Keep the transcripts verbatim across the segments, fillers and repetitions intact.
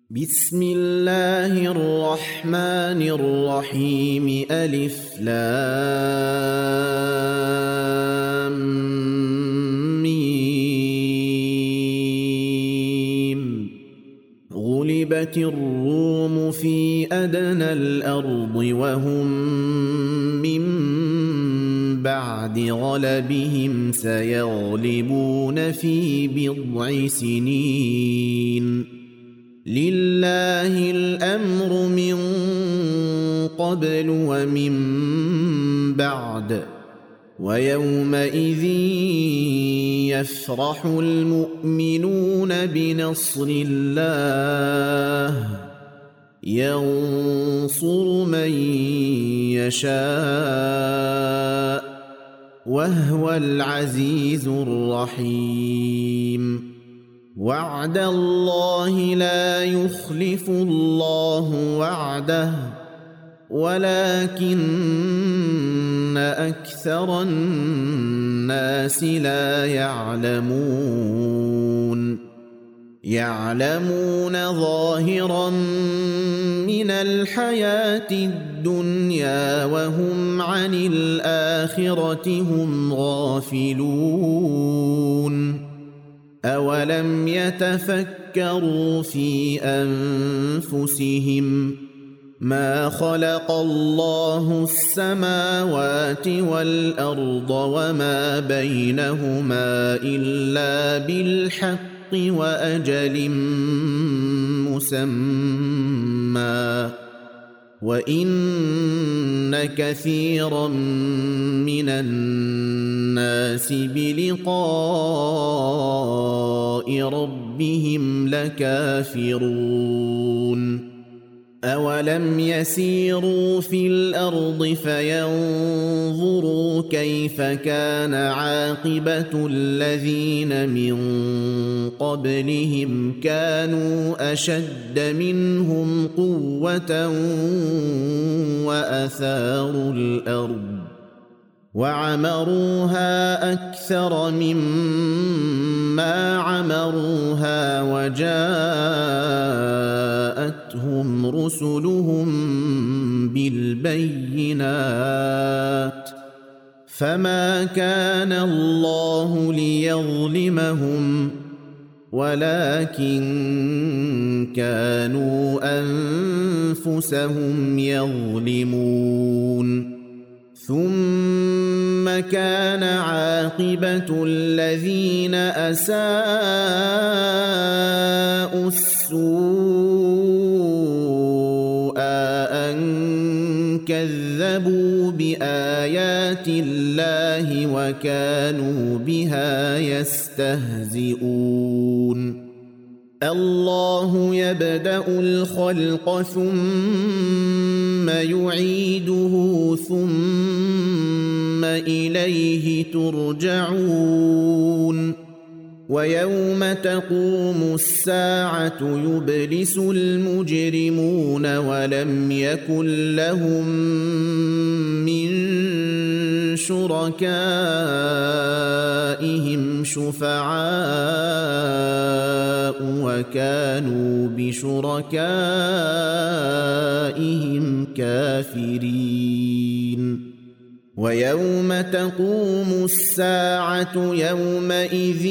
بسم الله الرحمن الرحيم ألف لام ميم غلبت الروم في أدنى الأرض وهم من بعد غلبهم سيغلبون في بضع سنين لله الأمر من قبل ومن بعد ويومئذ يفرح المؤمنون بنصر الله ينصر من يشاء وهو العزيز الرحيم وعد الله لا يخلف الله وعده ولكن أكثر الناس لا يعلمون يعلمون ظاهرا من الحياة الدنيا وهم عن الآخرة هم غافلون أولم يتفكروا في أنفسهم ما خلق الله السماوات والأرض وما بينهما إلا بالحق وأجل مسمى وإن كثيرا من الناس بلقاء ربهم لكافرون أولم يسيروا في الأرض فينظروا كيف كان عاقبة الذين من قبلهم كانوا أشد منهم قوة وأثاروا الأرض وعمروها أكثر مما عمروها وجاءتهم رسلهم بالبينات فما كان الله ليظلمهم ولكن كانوا أنفسهم يظلمون ثم كان عاقبة الذين أساءوا السوء أن كذبوا بآيات الله وكانوا بها يستهزئون الله يبدأ الخلق ثم يعيده ثم إليه ترجعون ويوم تقوم الساعة يبلس المجرمون ولم يكن لهم من شركائهم شفعاء وكانوا بشركائهم كافرين ويوم تقوم الساعة يومئذ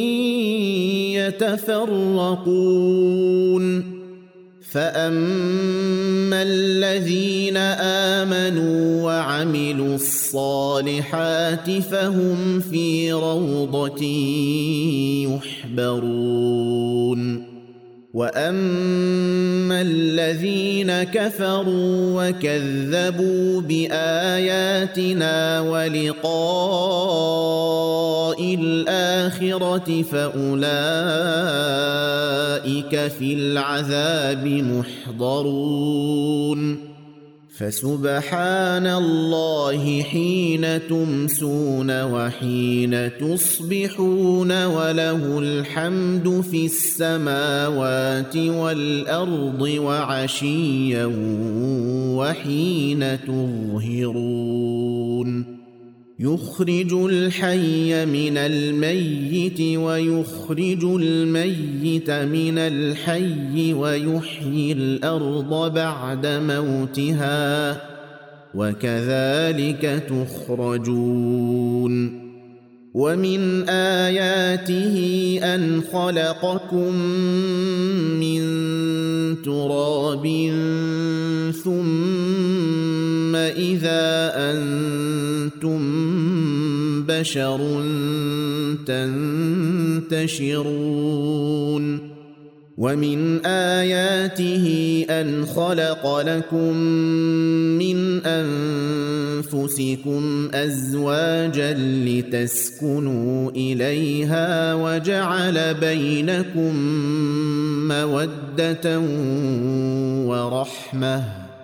يتفرقون فأما الذين آمنوا وعملوا الصالحات فهم في روضة يحبرون وأما الذين كفروا وكذبوا بآياتنا ولقاء الآخرة فأولئك في العذاب محضرون فسبحان الله حين تمسون وحين تصبحون وله الحمد في السماوات والأرض وعشيا وحين تظهرون يخرج الحي من الميت ويخرج الميت من الحي ويحيي الأرض بعد موتها وكذلك تخرجون ومن آياته أن خلقكم من تراب ثم إذا أنتم بشر تنتشرون ومن آياته أن خلق لكم من أنفسكم أزواجا لتسكنوا إليها وجعل بينكم مودة ورحمة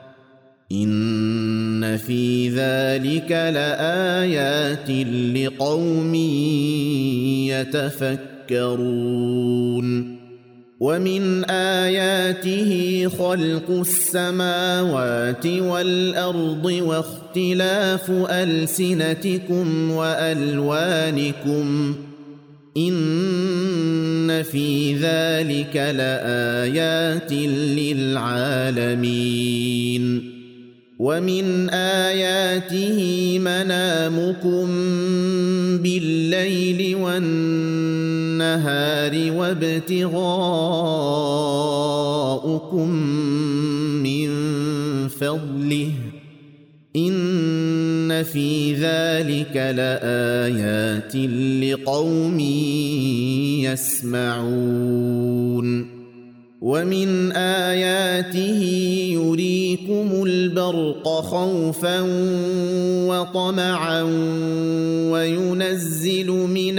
إن في ذلك لآيات لقوم يتفكرون ومن آياته خلق السماوات والأرض واختلاف ألسنتكم وألوانكم إن في ذلك لآيات للعالمين ومن آياته منامكم بالليل والنهار وابتغاؤكم من فضله إن في ذلك لآيات لقوم يسمعون ومن آياته يريكم البرق خوفا وطمعا وينزل من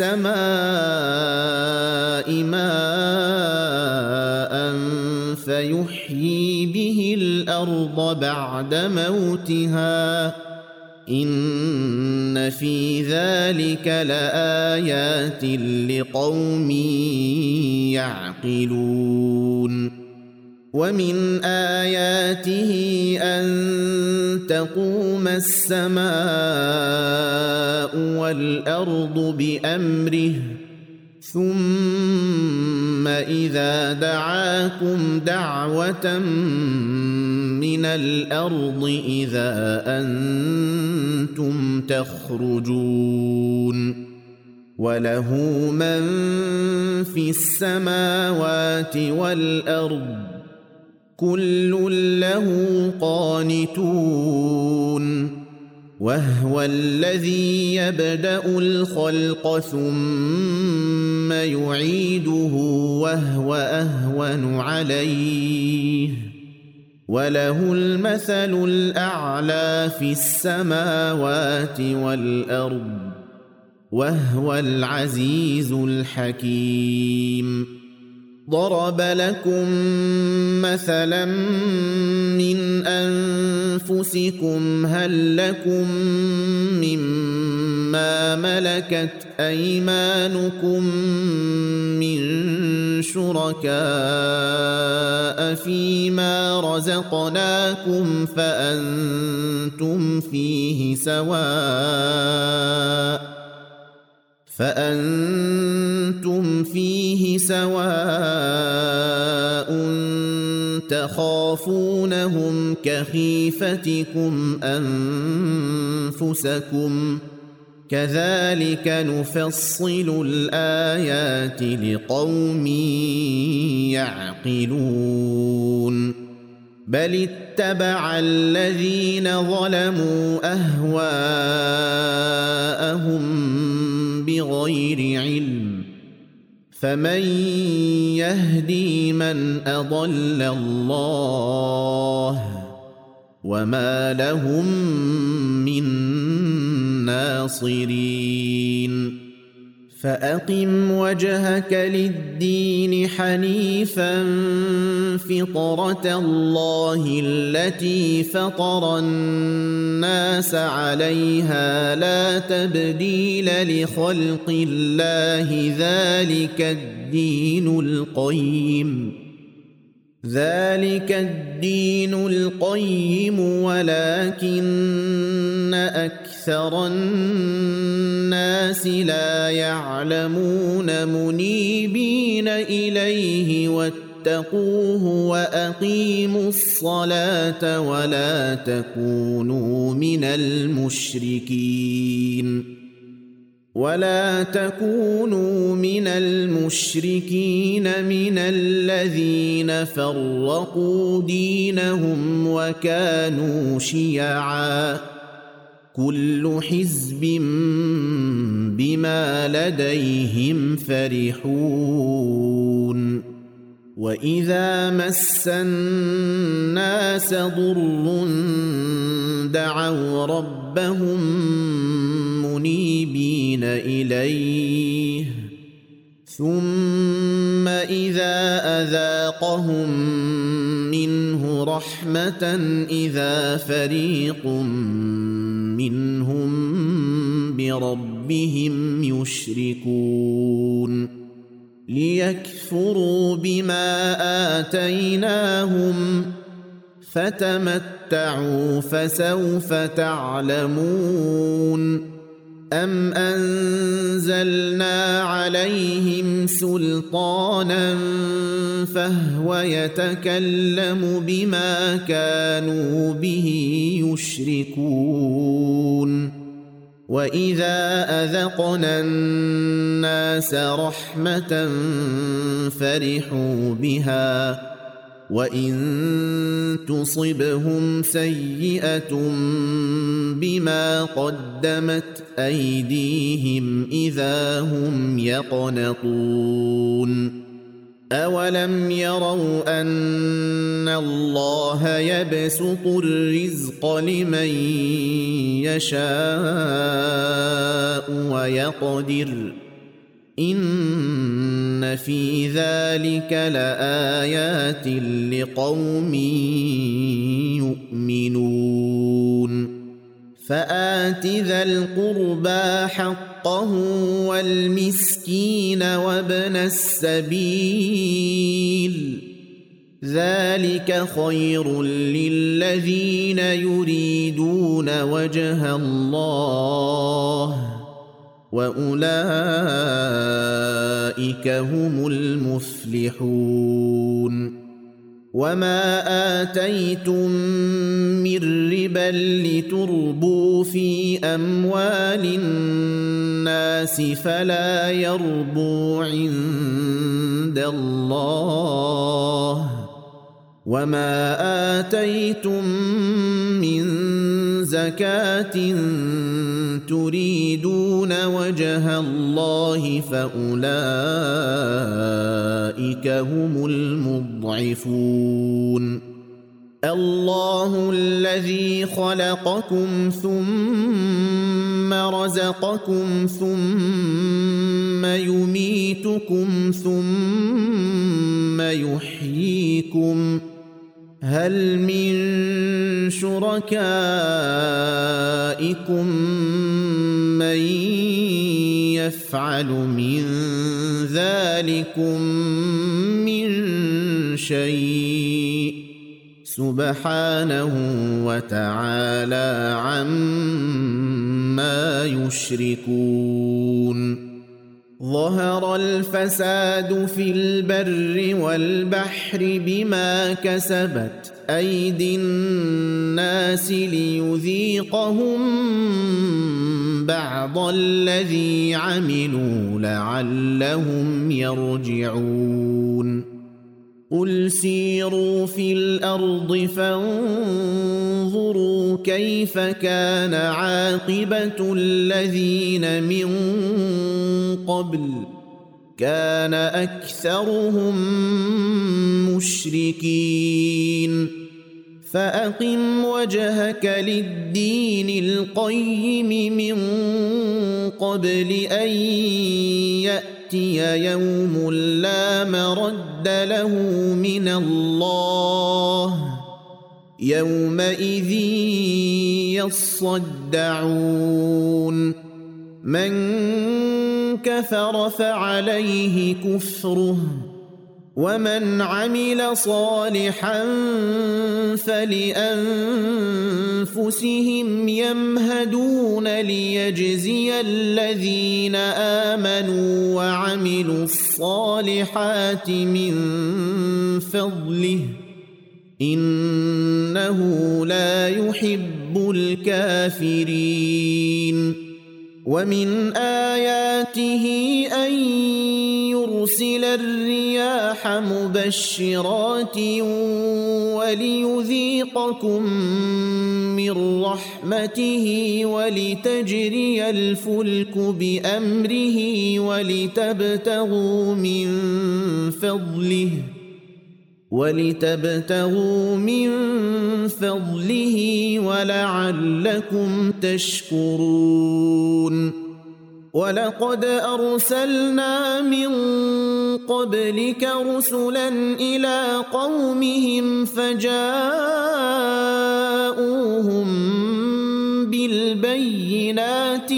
السماء ماء فيحيي به الأرض بعد موتها إن في ذلك لآيات لقوم يعقلون ومن آياته أن تقوم السماء والأرض بأمره ثم إذا دعاكم دعوة من الأرض إذا أنتم تخرجون وله من في السماوات والأرض كل له قانتون وهو الذي يبدأ الخلق ثم يعيده وهو أهون عليه وله المثل الأعلى في السماوات والأرض وهو العزيز الحكيم ضرب لكم مثلا من أنفسكم هل لكم مما ملكت أيمانكم من شركاء فيما رزقناكم فأنتم فيه سواء فأنتم فيه سواء تخافونهم كخيفتكم أنفسكم كذلك نفصل الآيات لقوم يعقلون بل اتبع الذين ظلموا أهواءهم بغير علم فمن يهدي من أضل الله وما لهم من ناصرين فأقم وجهك للدين حنيفا فطرة الله التي فطر الناس عليها لا تبديل لخلق الله ذلك الدين القيم ذلك الدين القيم ولكن أكثر الناس لا يعلمون منيبين إليه واتقوه وأقيموا الصلاة ولا تكونوا من المشركين ولا تكونوا من المشركين من الذين فرقوا دينهم وكانوا شيعا كل حزب بما لديهم فرحون وإذا مس الناس ضر دعوا ربهم منيبين إليه ثم إذا أذاقهم منه رحمة إذا فريق منهم بربهم يشركون ليكفروا بما آتيناهم فتمتعوا فسوف تعلمون أم أنزلنا عليهم سلطانا فهو يتكلم بما كانوا به يشركون وإذا أذقنا الناس رحمة فرحوا بها وإن تصبهم سيئة بما قدمت أيديهم إذا هم يقنطون أولم يروا أن الله يبسط الرزق لمن يشاء ويقدر إن في ذلك لآيات لقوم يؤمنون فآت ذا القربى حقه والمسكين وابن السبيل ذلك خير للذين يريدون وجه الله وأولئك هم المفلحون وما آتيتم من ربا لتربوا في أموال الناس فلا يربو عند الله وما آتيتم من زكاة تريدون وجه الله فأولئك هم المضعفون الله الذي خلقكم ثم رزقكم ثم يميتكم ثم يحييكم هل من شركائكم من يفعل من ذلكم من شيء سبحانه وتعالى عما يشركون ظهر الفساد في البر والبحر بما كسبت أيدي الناس ليذيقهم بعض الذي عملوا لعلهم يرجعون قل سيروا في الأرض فانظروا كيف كان عاقبة الذين من قبل كان أكثرهم مشركين فأقم وجهك للدين القيم من قبل أن يأتي يوم لا مرد له من الله يومئذ يصدعون من كفر فعليه كفره ومن عمل صالحا فلأنفسهم يمهدون ليجزي الذين آمنوا وعملوا الصالحات من فضله إنه لا يحب الكافرين. ومن آياته أن يرسل الرياح مبشرات وليذيقكم من رحمته ولتجري الفلك بأمره ولتبتغوا من فضله ولتبتغوا من فضله ولعلكم تشكرون. ولقد أرسلنا من قبلك رسلا إلى قومهم فجاءوهم بالبينات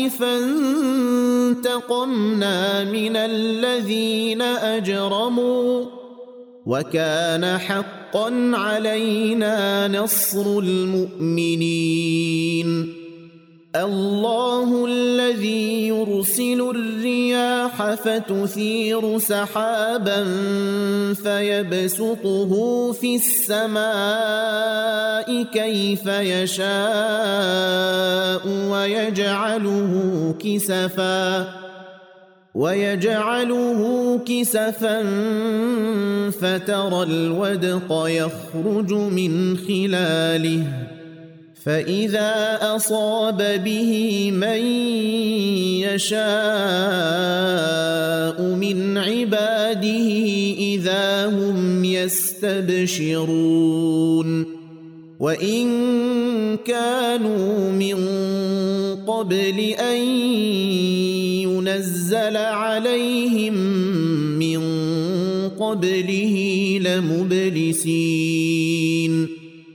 فانتقمنا من الذين أجرموا وكان حقا علينا نصر المؤمنين. الله الذي يرسل الرياح فتثير سحابا فيبسطه في السماء كيف يشاء ويجعله كسفا ويجعله كسفا فترى الودق يخرج من خلاله فإذا أصاب به من يشاء من عباده إذا هم يستبشرون. وإن كانوا من قبل أن ينزل عليهم من قبله لمبلسين.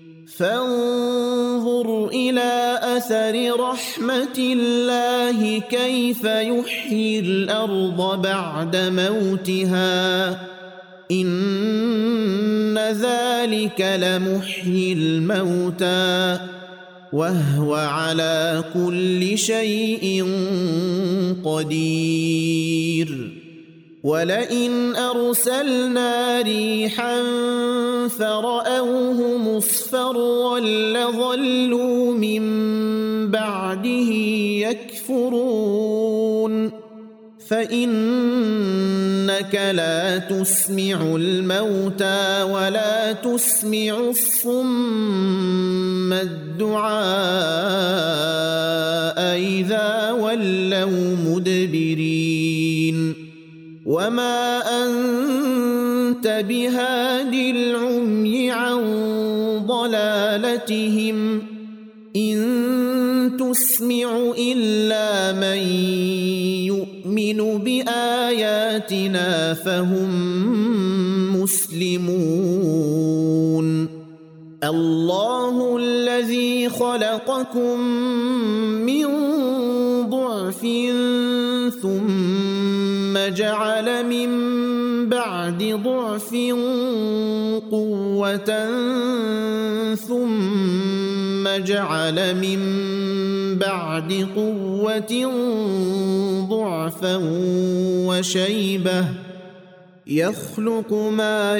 فانظر إلى أثر رحمة الله كيف يحيي الأرض بعد موتها إن ذلك لمحيي الموتى وهو على كل شيء قدير. ولئن أرسلنا ريحا فرأوه مصفرا لظلوا من بعده يكفرون فإنك لا تسمع الموتى ولا تسمع الصم الدعاء إذا ولوا مدبرين. وما أنت بهاد العمي عن ضلالتهم إن تسمع إلا من يؤمن بآياتنا فهم مسلمون. الله الذي خلقكم من ضعف ثم جعل من بعد ضعف قوة ثم جعل من بعد قوة ضعفا وشيبة يخلق ما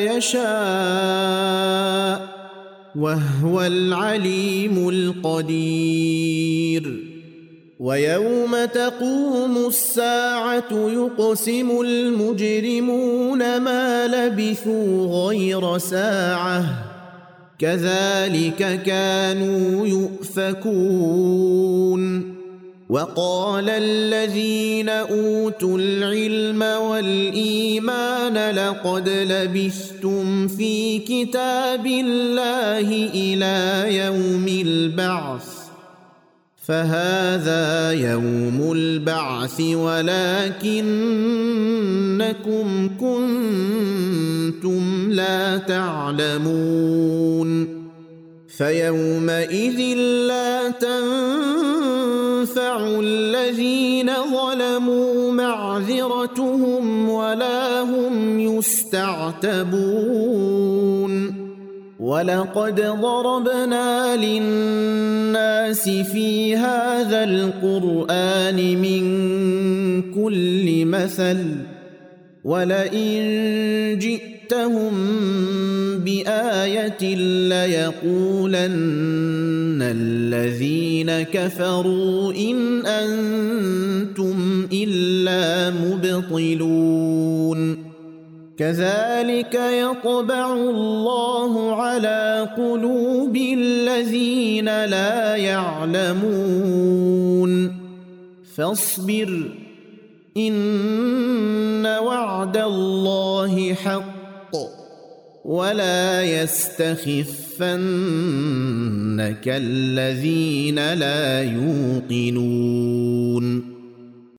يشاء وهو العليم القدير. ويوم تقوم الساعة يقسم المجرمون ما لبثوا غير ساعة كذلك كانوا يؤفكون. وقال الذين أوتوا العلم والإيمان لقد لبثتم في كتاب الله إلى يوم البعث فهذا يوم البعث ولكنكم كنتم لا تعلمون. فيومئذ لا تنفع تنفع الذين ظلموا معذرتهم ولا هم يستعتبون ولقد ضربنا للناس في هذا القرآن من كل مثل ولئن جئتهم بآية ليقولن الذين كفروا إن أنتم إلا مبطلون كذلك يطبع الله على قلوب الذين لا يعلمون فاصبر إن وعد الله حق ولا يستخفنك الذين لا يوقنون